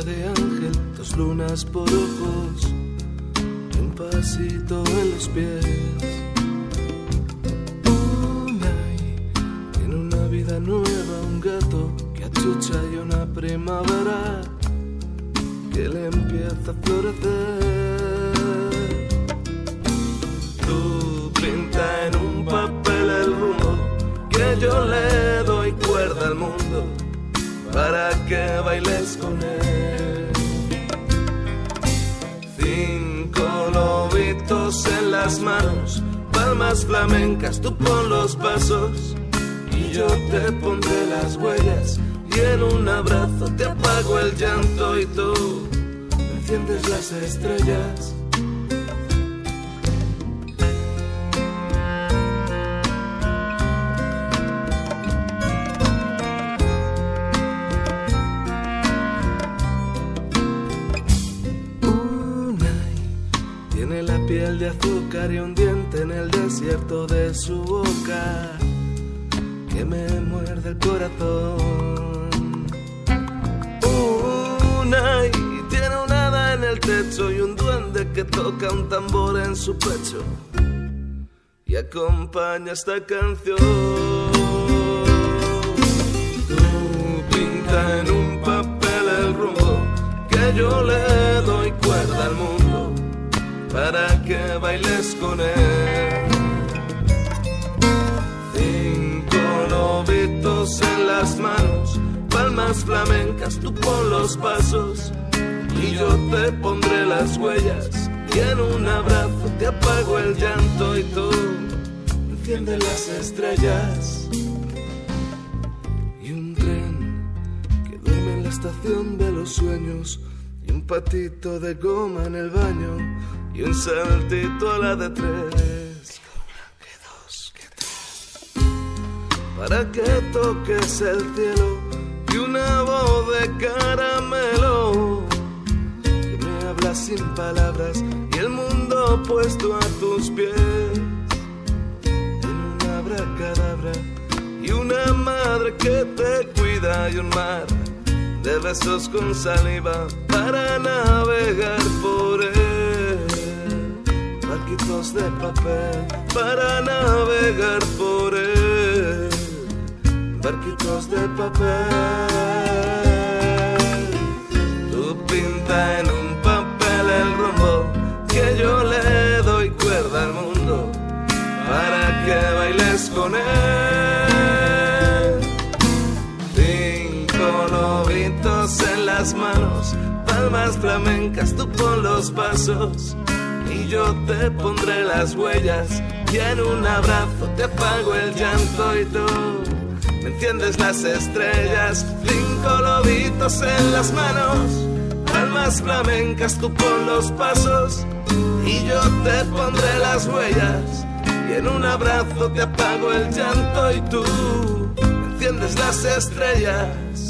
de ángel, 2 lunas por ojos, un pasito en los pies. Tiene una vida nueva, un gato que achucha y una primavera que le empieza a florecer. Tú pinta en un papel el rumbo que yo le doy cuerda al mundo para que bailes con él. 5 lobitos en las manos, palmas flamencas, tú pon los pasos y yo te pondré las huellas, y en un abrazo te apago el llanto y tú enciendes las estrellas. Tiene la piel de azúcar y un diente en el desierto de su boca que me muerde el corazón. Unai tiene un hada en el techo y un duende que toca un tambor en su pecho y acompaña esta canción. Tú pinta en un papel el rumbo que yo le doy cuerda al mundo para que bailes con él. 5 lobitos en las manos, palmas flamencas, tú pon los pasos y yo te pondré las huellas, y en un abrazo te apago el llanto y tú enciendes las estrellas. Y un tren que duerme en la estación de los sueños, y un patito de goma en el baño, y un saltito a la de 3. Que 2, que 3. Para que toques el cielo y una voz de caramelo que me habla sin palabras y el mundo puesto a tus pies. En un abracadabra y una madre que te cuida y un mar de besos con saliva para navegar por él. Barquitos de papel para navegar por él. Barquitos de papel. Tú pinta en un papel el rumbo que yo le doy cuerda al mundo para que bailes con él. 5 lobitos en las manos, palmas flamencas, tú pon los pasos y yo te pondré las huellas, y en un abrazo te apago el llanto y tú me enciendes las estrellas. 5 lobitos en las manos, palmas flamencas, tú pon los pasos y yo te pondré las huellas, y en un abrazo te apago el llanto y tú me enciendes las estrellas.